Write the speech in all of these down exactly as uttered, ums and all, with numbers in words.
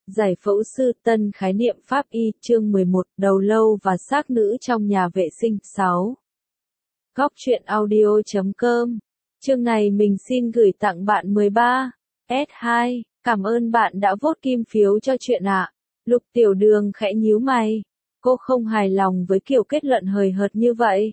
Giải phẫu sư tân khái niệm pháp y, chương mười một, đầu lâu và xác nữ trong nhà vệ sinh. sáu. Góc truyện audio chấm com. Chương này mình xin gửi tặng bạn mười ba S hai. Cảm ơn bạn đã vote kim phiếu cho chuyện ạ. Lục Tiểu Đường khẽ nhíu mày. Cô không hài lòng với kiểu kết luận hời hợt như vậy.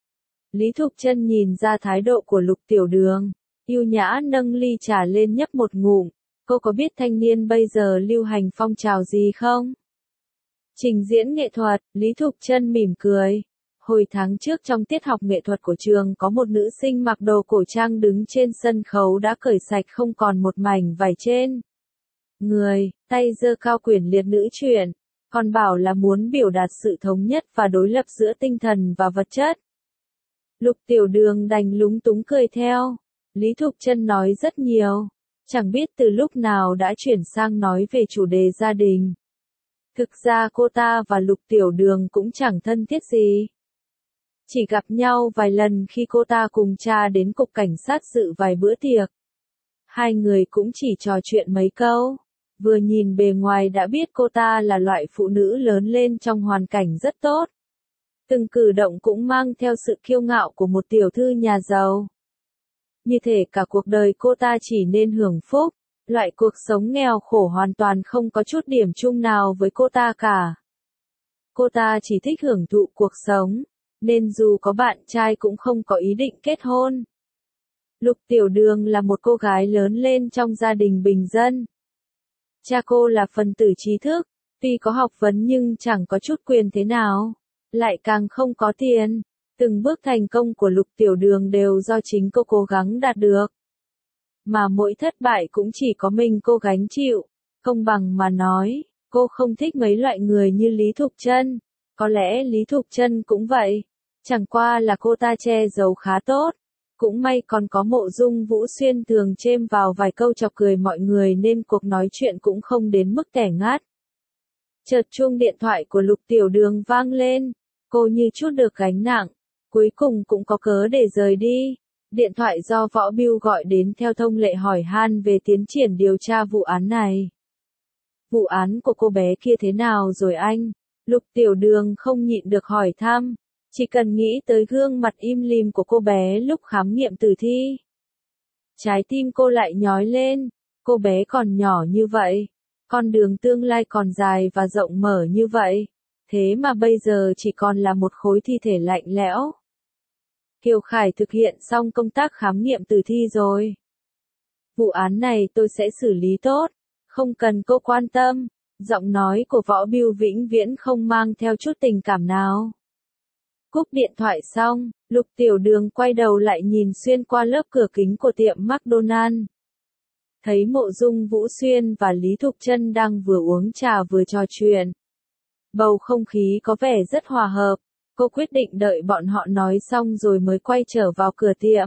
Lý Thục Chân nhìn ra thái độ của Lục Tiểu Đường, yêu nhã nâng ly trà lên nhấp một ngụm. Cô có biết thanh niên bây giờ lưu hành phong trào gì không? Trình diễn nghệ thuật, Lý Thục Chân mỉm cười. Hồi tháng trước trong tiết học nghệ thuật của trường có một nữ sinh mặc đồ cổ trang đứng trên sân khấu đã cởi sạch không còn một mảnh vải trên người, tay giơ cao quyển liệt nữ truyện, còn bảo là muốn biểu đạt sự thống nhất và đối lập giữa tinh thần và vật chất. Lục Tiểu Đường đành lúng túng cười theo. Lý Thục Chân nói rất nhiều, chẳng biết từ lúc nào đã chuyển sang nói về chủ đề gia đình. Thực ra cô ta và Lục Tiểu Đường cũng chẳng thân thiết gì. Chỉ gặp nhau vài lần khi cô ta cùng cha đến cục cảnh sát dự vài bữa tiệc. Hai người cũng chỉ trò chuyện mấy câu. Vừa nhìn bề ngoài đã biết cô ta là loại phụ nữ lớn lên trong hoàn cảnh rất tốt. Từng cử động cũng mang theo sự kiêu ngạo của một tiểu thư nhà giàu. Như thể cả cuộc đời cô ta chỉ nên hưởng phúc, loại cuộc sống nghèo khổ hoàn toàn không có chút điểm chung nào với cô ta cả. Cô ta chỉ thích hưởng thụ cuộc sống, nên dù có bạn trai cũng không có ý định kết hôn. Lục Tiểu Đường là một cô gái lớn lên trong gia đình bình dân. Cha cô là phần tử trí thức, tuy có học vấn nhưng chẳng có chút quyền thế nào, lại càng không có tiền. Từng bước thành công của Lục Tiểu Đường đều do chính cô cố gắng đạt được. Mà mỗi thất bại cũng chỉ có mình cô gánh chịu. Công bằng mà nói, cô không thích mấy loại người như Lý Thục Chân. Có lẽ Lý Thục Chân cũng vậy. Chẳng qua là cô ta che giấu khá tốt. Cũng may còn có Mộ Dung Vũ Xuyên thường chêm vào vài câu chọc cười mọi người nên cuộc nói chuyện cũng không đến mức tẻ ngắt. Chợt chuông điện thoại của Lục Tiểu Đường vang lên. Cô như trút được gánh nặng. Cuối cùng cũng có cớ để rời đi. Điện thoại do Võ Bưu gọi đến theo thông lệ hỏi han về tiến triển điều tra vụ án này. Vụ án của cô bé kia thế nào rồi anh? Lục Tiểu Đường không nhịn được hỏi thăm. Chỉ cần nghĩ tới gương mặt im lìm của cô bé lúc khám nghiệm tử thi. Trái tim cô lại nhói lên. Cô bé còn nhỏ như vậy. Con đường tương lai còn dài và rộng mở như vậy. Thế mà bây giờ chỉ còn là một khối thi thể lạnh lẽo. Kiều Khải thực hiện xong công tác khám nghiệm tử thi rồi. Vụ án này tôi sẽ xử lý tốt, không cần cô quan tâm. Giọng nói của Võ Bưu vĩnh viễn không mang theo chút tình cảm nào. Cúp điện thoại xong, Lục Tiểu Đường quay đầu lại nhìn xuyên qua lớp cửa kính của tiệm McDonald. Thấy Mộ Dung Vũ Xuyên và Lý Thục Chân đang vừa uống trà vừa trò chuyện. Bầu không khí có vẻ rất hòa hợp. Cô quyết định đợi bọn họ nói xong rồi mới quay trở vào cửa tiệm.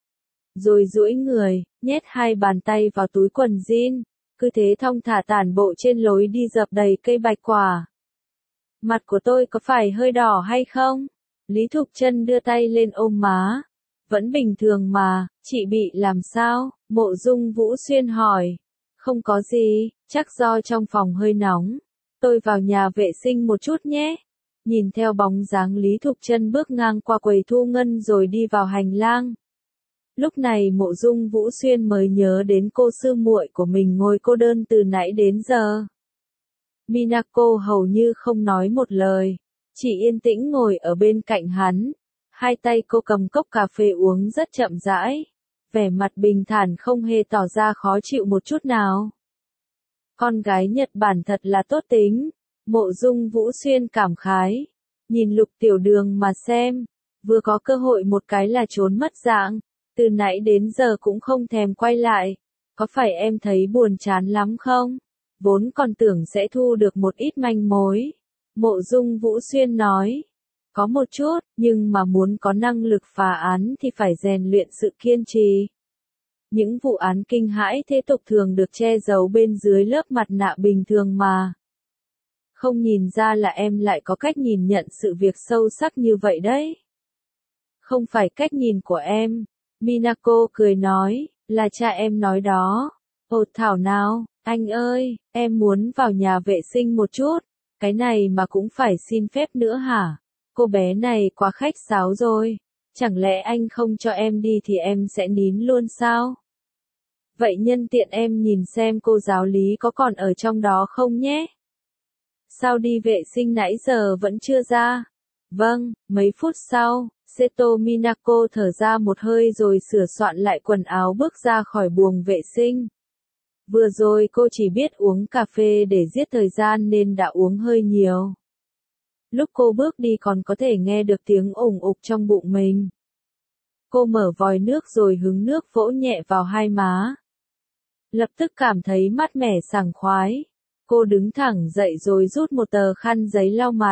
Rồi duỗi người, nhét hai bàn tay vào túi quần jean, cứ thế thong thả tản bộ trên lối đi dập đầy cây bạch quả. Mặt của tôi có phải hơi đỏ hay không? Lý Thục Chân đưa tay lên ôm má. Vẫn bình thường mà, chị bị làm sao? Mộ Dung Vũ Xuyên hỏi. Không có gì, chắc do trong phòng hơi nóng. Tôi vào nhà vệ sinh một chút nhé. Nhìn theo bóng dáng Lý Thục Chân bước ngang qua quầy thu ngân rồi đi vào hành lang. Lúc này Mộ Dung Vũ Xuyên mới nhớ đến cô sư muội của mình ngồi cô đơn từ nãy đến giờ. Minako hầu như không nói một lời, chỉ yên tĩnh ngồi ở bên cạnh hắn. Hai tay cô cầm cốc cà phê uống rất chậm rãi, vẻ mặt bình thản không hề tỏ ra khó chịu một chút nào. Con gái Nhật Bản thật là tốt tính. Mộ Dung Vũ Xuyên cảm khái. Nhìn Lục Tiểu Đường mà xem. Vừa có cơ hội một cái là trốn mất dạng. Từ nãy đến giờ cũng không thèm quay lại. Có phải em thấy buồn chán lắm không? Vốn còn tưởng sẽ thu được một ít manh mối. Mộ Dung Vũ Xuyên nói. Có một chút, nhưng mà muốn có năng lực phá án thì phải rèn luyện sự kiên trì. Những vụ án kinh hãi thế tục thường được che giấu bên dưới lớp mặt nạ bình thường mà. Không nhìn ra là em lại có cách nhìn nhận sự việc sâu sắc như vậy đấy. Không phải cách nhìn của em. Minako cười nói, là cha em nói đó. Ồ thảo nào, Anh ơi, em muốn vào nhà vệ sinh một chút. Cái này mà cũng phải xin phép nữa hả? Cô bé này quá khách sáo rồi. Chẳng lẽ anh không cho em đi thì em sẽ nín luôn sao? Vậy nhân tiện em nhìn xem cô giáo lý có còn ở trong đó không nhé? Sao đi vệ sinh nãy giờ vẫn chưa ra? Vâng, mấy phút sau, Seto Minako thở ra một hơi rồi sửa soạn lại quần áo bước ra khỏi buồng vệ sinh. Vừa rồi cô chỉ biết uống cà phê để giết thời gian nên đã uống hơi nhiều. Lúc cô bước đi còn có thể nghe được tiếng ủng ục trong bụng mình. Cô mở vòi nước rồi hứng nước vỗ nhẹ vào hai má. Lập tức cảm thấy mát mẻ sảng khoái. Cô đứng thẳng dậy rồi rút một tờ khăn giấy lau mặt.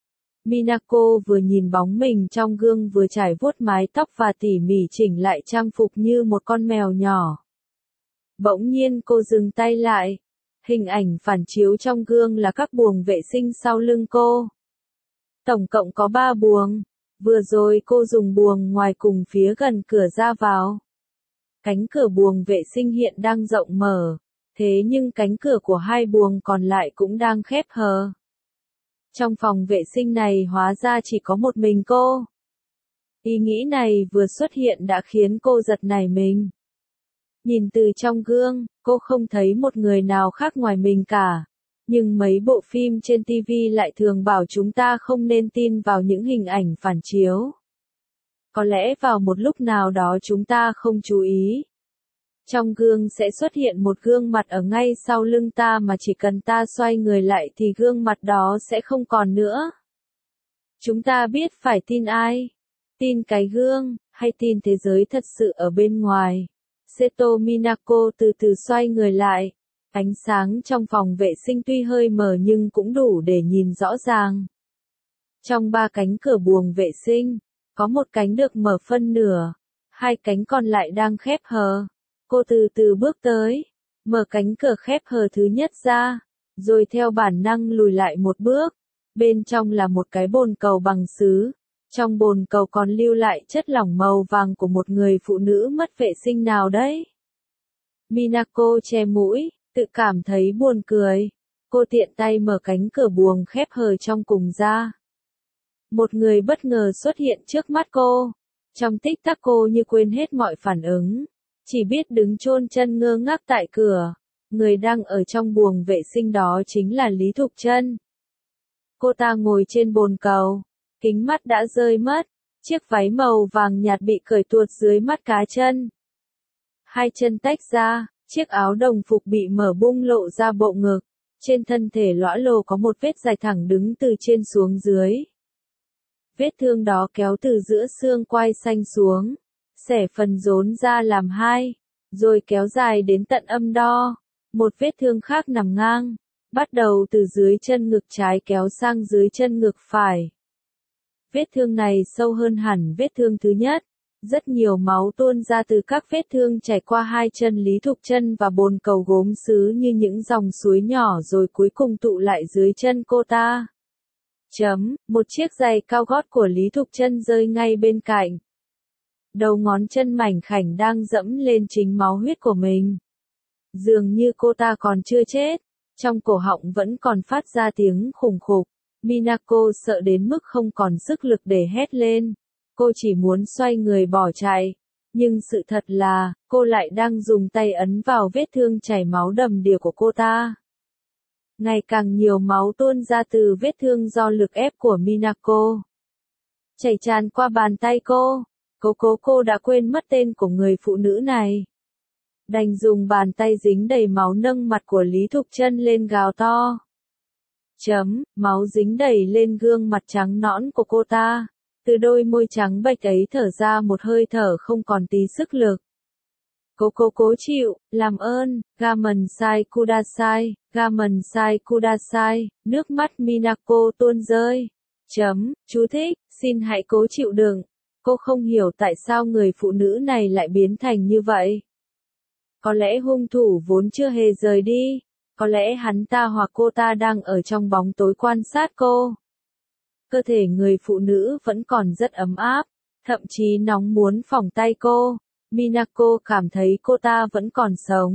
Minako vừa nhìn bóng mình trong gương vừa chải vuốt mái tóc và tỉ mỉ chỉnh lại trang phục như một con mèo nhỏ. Bỗng nhiên cô dừng tay lại. Hình ảnh phản chiếu trong gương là các buồng vệ sinh sau lưng cô. Tổng cộng có ba buồng. Vừa rồi cô dùng buồng ngoài cùng phía gần cửa ra vào. Cánh cửa buồng vệ sinh hiện đang rộng mở. Thế nhưng cánh cửa của hai buồng còn lại cũng đang khép hờ. Trong phòng vệ sinh này hóa ra chỉ có một mình cô. Ý nghĩ này vừa xuất hiện đã khiến cô giật nảy mình. Nhìn từ trong gương, cô không thấy một người nào khác ngoài mình cả. Nhưng mấy bộ phim trên ti vi lại thường bảo chúng ta không nên tin vào những hình ảnh phản chiếu. Có lẽ vào một lúc nào đó chúng ta không chú ý. Trong gương sẽ xuất hiện một gương mặt ở ngay sau lưng ta mà chỉ cần ta xoay người lại thì gương mặt đó sẽ không còn nữa. Chúng ta biết phải tin ai? Tin cái gương, hay tin thế giới thật sự ở bên ngoài? Seto Minako từ từ xoay người lại. Ánh sáng trong phòng vệ sinh tuy hơi mờ nhưng cũng đủ để nhìn rõ ràng. Trong ba cánh cửa buồng vệ sinh, có một cánh được mở phân nửa, hai cánh còn lại đang khép hờ. Cô từ từ bước tới, mở cánh cửa khép hờ thứ nhất ra, rồi theo bản năng lùi lại một bước. Bên trong là một cái bồn cầu bằng sứ. Trong bồn cầu còn lưu lại chất lỏng màu vàng của một người phụ nữ mất vệ sinh nào đấy. Minako che mũi, tự cảm thấy buồn cười. Cô tiện tay mở cánh cửa buồng khép hờ trong cùng ra. Một người bất ngờ xuất hiện trước mắt cô. Trong tích tắc cô như quên hết mọi phản ứng. Chỉ biết đứng chôn chân ngơ ngác tại cửa. Người đang ở trong buồng vệ sinh đó chính là Lý Thục Chân. Cô ta ngồi trên bồn cầu. Kính mắt đã rơi mất. Chiếc váy màu vàng nhạt bị cởi tuột dưới mắt cá chân. Hai chân tách ra. Chiếc áo đồng phục bị mở bung lộ ra bộ ngực. Trên thân thể lõa lồ có một vết dài thẳng đứng từ trên xuống dưới. Vết thương đó kéo từ giữa xương quai xanh xuống. Xẻ phần rốn ra làm hai. Rồi kéo dài đến tận âm đo. Một vết thương khác nằm ngang. Bắt đầu từ dưới chân ngực trái kéo sang dưới chân ngực phải. Vết thương này sâu hơn hẳn vết thương thứ nhất. Rất nhiều máu tuôn ra từ các vết thương chảy qua hai chân Lý Thục Chân và bồn cầu gốm sứ như những dòng suối nhỏ rồi cuối cùng tụ lại dưới chân cô ta. Chấm, một chiếc giày cao gót của Lý Thục Chân rơi ngay bên cạnh. Đầu ngón chân mảnh khảnh đang dẫm lên chính máu huyết của mình. Dường như cô ta còn chưa chết. Trong cổ họng vẫn còn phát ra tiếng khủng khục. Minako sợ đến mức không còn sức lực để hét lên. Cô chỉ muốn xoay người bỏ chạy. Nhưng sự thật là, cô lại đang dùng tay ấn vào vết thương chảy máu đầm đìa của cô ta. Ngày càng nhiều máu tuôn ra từ vết thương do lực ép của Minako. Chảy tràn qua bàn tay cô. Cô cố cô đã quên mất tên của người phụ nữ này. Đành dùng bàn tay dính đầy máu nâng mặt của Lý Thục Chân lên gào to. Chấm, máu dính đầy lên gương mặt trắng nõn của cô ta. Từ đôi môi trắng bệch ấy thở ra một hơi thở không còn tí sức lực. Cố cố cố chịu, làm ơn, gamen sai kudasai, gamen sai kudasai, nước mắt Minako tuôn rơi. Chấm, chú thích, xin hãy cố chịu đựng. Cô không hiểu tại sao người phụ nữ này lại biến thành như vậy. Có lẽ hung thủ vốn chưa hề rời đi. Có lẽ hắn ta hoặc cô ta đang ở trong bóng tối quan sát cô. Cơ thể người phụ nữ vẫn còn rất ấm áp, thậm chí nóng muốn phỏng tay cô. Minako cảm thấy cô ta vẫn còn sống.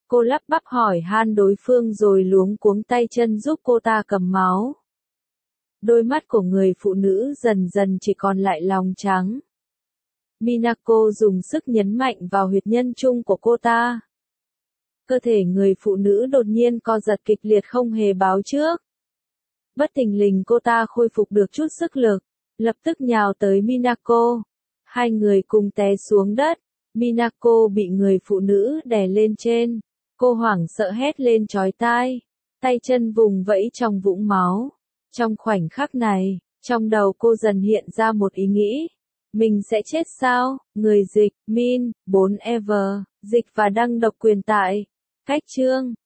Cô lắp bắp hỏi han đối phương rồi luống cuống tay chân giúp cô ta cầm máu. Đôi mắt của người phụ nữ dần dần chỉ còn lại lòng trắng. Minako dùng sức nhấn mạnh vào huyệt nhân trung của cô ta. Cơ thể người phụ nữ đột nhiên co giật kịch liệt không hề báo trước. Bất thình lình cô ta khôi phục được chút sức lực, lập tức nhào tới Minako. Hai người cùng té xuống đất. Minako bị người phụ nữ đè lên trên. Cô hoảng sợ hét lên chói tai. Tay chân vùng vẫy trong vũng máu. Trong khoảnh khắc này, trong đầu cô dần hiện ra một ý nghĩ. Mình sẽ chết sao? Người dịch, Min, bốn Ever, dịch và đăng độc quyền tại. Cách chương